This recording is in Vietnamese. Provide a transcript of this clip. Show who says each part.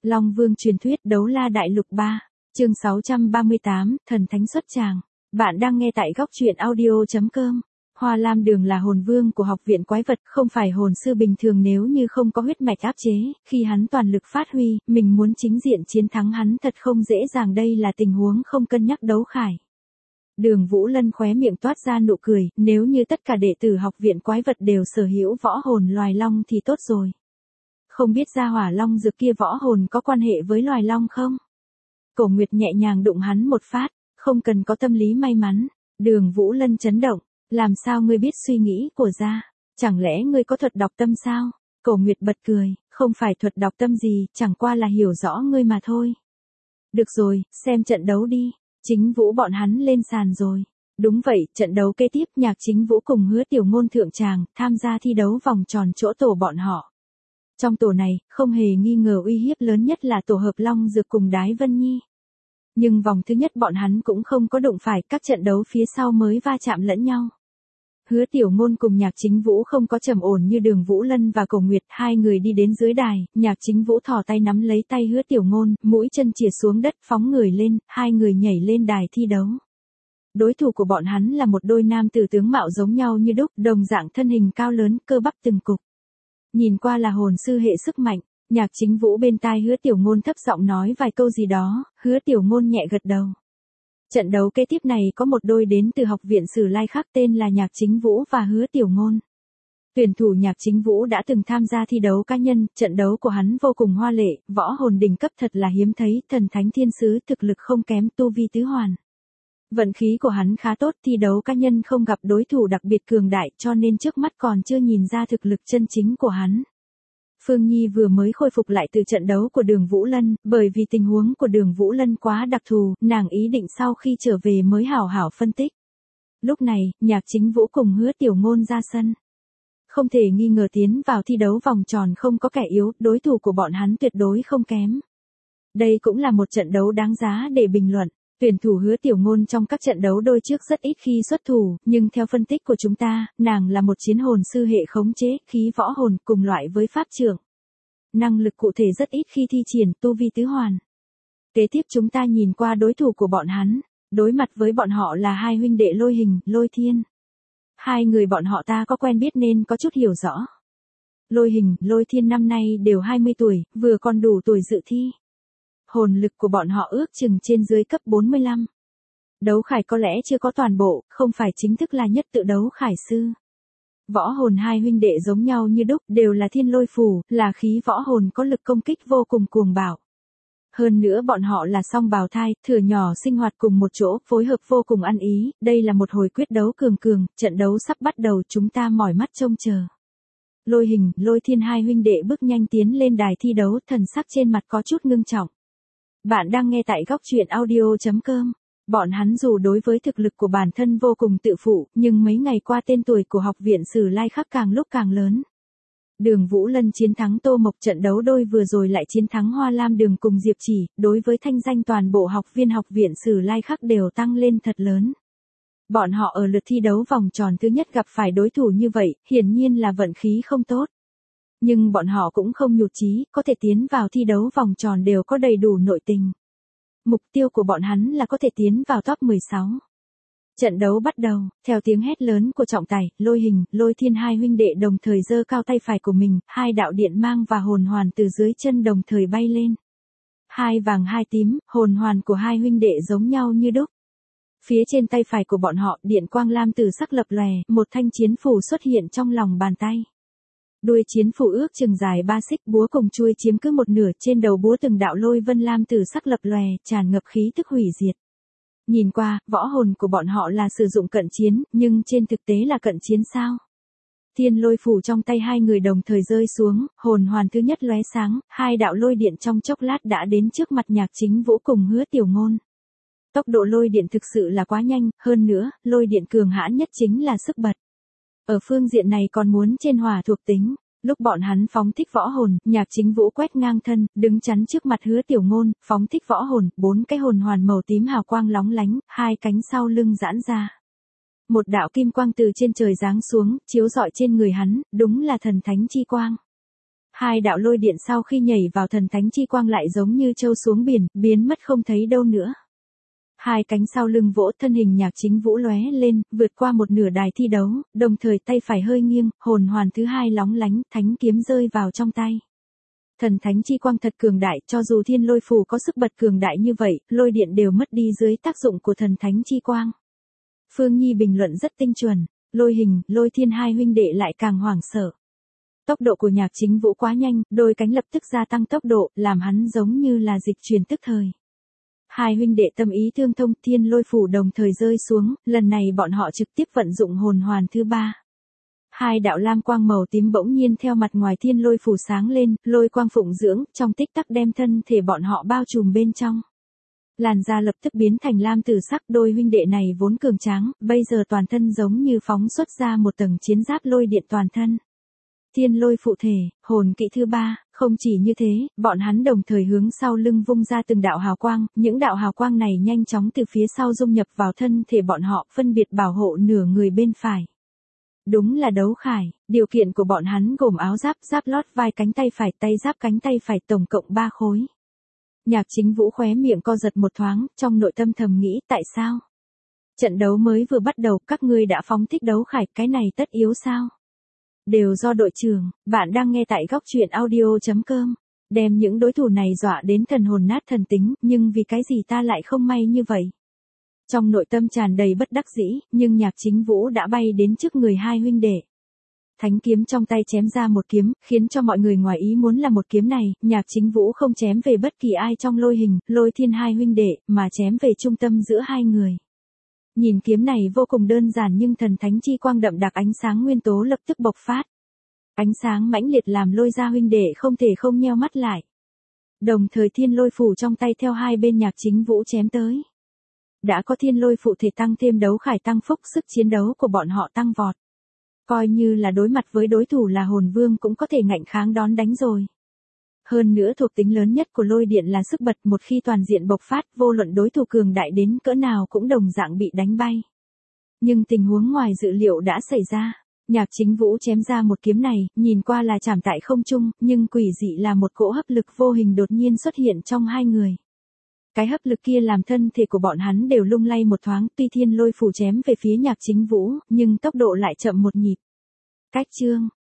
Speaker 1: Long Vương truyền thuyết đấu la đại lục 3, chương 638, thần thánh xuất tràng. Bạn đang nghe tại góc truyện audio.com. Hoa Lam Đường là hồn vương của học viện quái vật, không phải hồn sư bình thường. Nếu như không có huyết mạch áp chế, khi hắn toàn lực phát huy, mình muốn chính diện chiến thắng hắn thật không dễ dàng. Đây là tình huống không cân nhắc đấu khải. Đường Vũ Lân khóe miệng toát ra nụ cười, nếu như tất cả đệ tử học viện quái vật đều sở hữu võ hồn loài long thì tốt rồi. Không biết ra hỏa long dược kia võ hồn có quan hệ với loài long không? Cổ Nguyệt nhẹ nhàng đụng hắn một phát, không cần có tâm lý may mắn. Đường Vũ Lân chấn động, làm sao ngươi biết suy nghĩ của gia? Chẳng lẽ ngươi có thuật đọc tâm sao? Cổ Nguyệt bật cười, không phải thuật đọc tâm gì, chẳng qua là hiểu rõ ngươi mà thôi. Được rồi, xem trận đấu đi. Chính Vũ bọn hắn lên sàn rồi. Đúng vậy, trận đấu kế tiếp Nhạc Chính Vũ cùng Hứa Tiểu Ngôn thượng tràng, tham gia thi đấu vòng tròn chỗ tổ bọn họ. Trong tổ này, không hề nghi ngờ uy hiếp lớn nhất là tổ hợp Long Dược cùng Đái Vân Nhi. Nhưng vòng thứ nhất bọn hắn cũng không có đụng phải, các trận đấu phía sau mới va chạm lẫn nhau. Hứa Tiểu Ngôn cùng Nhạc Chính Vũ không có trầm ổn như Đường Vũ Lân và Cổ Nguyệt, hai người đi đến dưới đài, Nhạc Chính Vũ thò tay nắm lấy tay Hứa Tiểu Ngôn, mũi chân chìa xuống đất phóng người lên, hai người nhảy lên đài thi đấu. Đối thủ của bọn hắn là một đôi nam tử tướng mạo giống nhau như đúc, đồng dạng thân hình cao lớn, cơ bắp từng cục. Nhìn qua là hồn sư hệ sức mạnh, Nhạc Chính Vũ bên tai Hứa Tiểu Ngôn thấp giọng nói vài câu gì đó, Hứa Tiểu Ngôn nhẹ gật đầu. Trận đấu kế tiếp này có một đôi đến từ học viện Sử Lai khác tên là Nhạc Chính Vũ và Hứa Tiểu Ngôn. Tuyển thủ Nhạc Chính Vũ đã từng tham gia thi đấu cá nhân, trận đấu của hắn vô cùng hoa lệ, võ hồn đỉnh cấp thật là hiếm thấy, thần thánh thiên sứ, thực lực không kém, tu vi tứ hoàn. Vận khí của hắn khá tốt, thi đấu cá nhân không gặp đối thủ đặc biệt cường đại, cho nên trước mắt còn chưa nhìn ra thực lực chân chính của hắn. Phương Nhi vừa mới khôi phục lại từ trận đấu của Đường Vũ Lân, bởi vì tình huống của Đường Vũ Lân quá đặc thù, nàng ý định sau khi trở về mới hảo hảo phân tích. Lúc này, Nhạc Chính Vũ cùng Hứa Tiểu Ngôn ra sân. Không thể nghi ngờ tiến vào thi đấu vòng tròn không có kẻ yếu, đối thủ của bọn hắn tuyệt đối không kém. Đây cũng là một trận đấu đáng giá để bình luận. Tuyển thủ Hứa Tiểu Ngôn trong các trận đấu đôi trước rất ít khi xuất thủ, nhưng theo phân tích của chúng ta, nàng là một chiến hồn sư hệ khống chế, khí võ hồn cùng loại với pháp trưởng. Năng lực cụ thể rất ít khi thi triển, tu vi tứ hoàn. Kế tiếp chúng ta nhìn qua đối thủ của bọn hắn, đối mặt với bọn họ là hai huynh đệ Lôi Hình, Lôi Thiên. Hai người bọn họ ta có quen biết nên có chút hiểu rõ. Lôi Hình, Lôi Thiên năm nay đều 20 tuổi, vừa còn đủ tuổi dự thi. Hồn lực của bọn họ ước chừng trên dưới cấp 45. Đấu khải có lẽ chưa có toàn bộ, không phải chính thức là nhất tự đấu khải sư. Võ hồn hai huynh đệ giống nhau như đúc, đều là thiên lôi phù, là khí võ hồn có lực công kích vô cùng cuồng bạo. Hơn nữa bọn họ là song bào thai, thửa nhỏ sinh hoạt cùng một chỗ, phối hợp vô cùng ăn ý, đây là một hồi quyết đấu cường cường, trận đấu sắp bắt đầu, chúng ta mỏi mắt trông chờ. Lôi Hình, Lôi Thiên hai huynh đệ bước nhanh tiến lên đài thi đấu, thần sắc trên mặt có chút ngưng trọng. Bạn đang nghe tại góc truyện audio.com. Bọn hắn dù đối với thực lực của bản thân vô cùng tự phụ, nhưng mấy ngày qua tên tuổi của học viện Sử Lai Khắc càng lúc càng lớn. Đường Vũ Lân chiến thắng Tô Mộc, trận đấu đôi vừa rồi lại chiến thắng Hoa Lam Đường cùng Diệp Chỉ, đối với thanh danh toàn bộ học viên học viện Sử Lai Khắc đều tăng lên thật lớn. Bọn họ ở lượt thi đấu vòng tròn thứ nhất gặp phải đối thủ như vậy, hiển nhiên là vận khí không tốt. Nhưng bọn họ cũng không nhụt chí, có thể tiến vào thi đấu vòng tròn đều có đầy đủ nội tình. Mục tiêu của bọn hắn là có thể tiến vào top 16. Trận đấu bắt đầu, theo tiếng hét lớn của trọng tài, Lôi Hình, Lôi Thiên hai huynh đệ đồng thời giơ cao tay phải của mình, hai đạo điện mang và hồn hoàn từ dưới chân đồng thời bay lên. Hai vàng hai tím, hồn hoàn của hai huynh đệ giống nhau như đúc. Phía trên tay phải của bọn họ, điện quang lam tử sắc lập lòe, một thanh chiến phủ xuất hiện trong lòng bàn tay. Đuôi chiến phủ ước chừng dài 3 xích, búa cùng chuôi chiếm cứ một nửa, trên đầu búa từng đạo lôi vân lam tử sắc lập lòe, tràn ngập khí tức hủy diệt. Nhìn qua, võ hồn của bọn họ là sử dụng cận chiến, nhưng trên thực tế là cận chiến sao? Thiên lôi phủ trong tay hai người đồng thời rơi xuống, hồn hoàn thứ nhất lóe sáng, hai đạo lôi điện trong chốc lát đã đến trước mặt Nhạc Chính Vũ cùng Hứa Tiểu Ngôn. Tốc độ lôi điện thực sự là quá nhanh, hơn nữa, lôi điện cường hãn nhất chính là sức bật. Ở phương diện này còn muốn trên hỏa thuộc tính, lúc bọn hắn phóng thích võ hồn, Nhạc Chính Vũ quét ngang thân, đứng chắn trước mặt Hứa Tiểu Ngôn, phóng thích võ hồn, 4 cái hồn hoàn màu tím hào quang lóng lánh, hai cánh sau lưng giãn ra. Một đạo kim quang từ trên trời giáng xuống, chiếu rọi trên người hắn, đúng là thần thánh chi quang. Hai đạo lôi điện sau khi nhảy vào thần thánh chi quang lại giống như trâu xuống biển, biến mất không thấy đâu nữa. Hai cánh sau lưng vỗ, thân hình Nhạc Chính Vũ lóe lên, vượt qua một nửa đài thi đấu, đồng thời tay phải hơi nghiêng, hồn hoàn thứ hai lóng lánh, thánh kiếm rơi vào trong tay. Thần thánh chi quang thật cường đại, cho dù thiên lôi phù có sức bật cường đại như vậy, lôi điện đều mất đi dưới tác dụng của thần thánh chi quang. Phương Nhi bình luận rất tinh chuẩn, Lôi Hình, Lôi Thiên hai huynh đệ lại càng hoảng sợ. Tốc độ của Nhạc Chính Vũ quá nhanh, đôi cánh lập tức gia tăng tốc độ, làm hắn giống như là dịch chuyển tức thời. Hai huynh đệ tâm ý tương thông, thiên lôi phủ đồng thời rơi xuống, lần này bọn họ trực tiếp vận dụng hồn hoàn thứ ba. Hai đạo lam quang màu tím bỗng nhiên theo mặt ngoài thiên lôi phủ sáng lên, lôi quang phụng dưỡng, trong tích tắc đem thân thể bọn họ bao trùm bên trong. Làn da lập tức biến thành lam tử sắc, đôi huynh đệ này vốn cường tráng, bây giờ toàn thân giống như phóng xuất ra một tầng chiến giáp lôi điện toàn thân. Thiên lôi phụ thể, hồn kỹ thứ ba, không chỉ như thế, bọn hắn đồng thời hướng sau lưng vung ra từng đạo hào quang, những đạo hào quang này nhanh chóng từ phía sau dung nhập vào thân thể bọn họ, phân biệt bảo hộ nửa người bên phải. Đúng là đấu khải, điều kiện của bọn hắn gồm áo giáp, giáp lót vai cánh tay phải, tay giáp cánh tay phải tổng cộng 3 khối. Nhạc Chính Vũ khóe miệng co giật một thoáng, trong nội tâm thầm nghĩ tại sao? Trận đấu mới vừa bắt đầu, các ngươi đã phóng thích đấu khải, cái này tất yếu sao? Đều do đội trưởng, bạn đang nghe tại góc truyện audio.com. Đem những đối thủ này dọa đến thần hồn nát thần tính, nhưng vì cái gì ta lại không may như vậy? Trong nội tâm tràn đầy bất đắc dĩ, nhưng Nhạc Chính Vũ đã bay đến trước người hai huynh đệ. Thánh kiếm trong tay chém ra một kiếm, khiến cho mọi người ngoài ý muốn là một kiếm này, Nhạc Chính Vũ không chém về bất kỳ ai trong Lôi Hình, Lôi Thiên hai huynh đệ, mà chém về trung tâm giữa hai người. Nhìn kiếm này vô cùng đơn giản nhưng thần thánh chi quang đậm đặc ánh sáng nguyên tố lập tức bộc phát. Ánh sáng mãnh liệt làm Lôi gia huynh đệ không thể không nheo mắt lại. Đồng thời thiên lôi phủ trong tay theo hai bên Nhạc Chính Vũ chém tới. Đã có thiên lôi phụ thể tăng thêm đấu khải tăng phúc, sức chiến đấu của bọn họ tăng vọt. Coi như là đối mặt với đối thủ là hồn vương cũng có thể ngạnh kháng đón đánh rồi. Hơn nữa thuộc tính lớn nhất của lôi điện là sức bật, một khi toàn diện bộc phát, vô luận đối thủ cường đại đến cỡ nào cũng đồng dạng bị đánh bay. Nhưng tình huống ngoài dự liệu đã xảy ra. Nhạc Chính Vũ chém ra một kiếm này, nhìn qua là chạm tại không trung, nhưng quỷ dị là một cỗ hấp lực vô hình đột nhiên xuất hiện trong hai người. Cái hấp lực kia làm thân thể của bọn hắn đều lung lay một thoáng, tuy thiên lôi phủ chém về phía Nhạc Chính Vũ, nhưng tốc độ lại chậm một nhịp. Cách chương,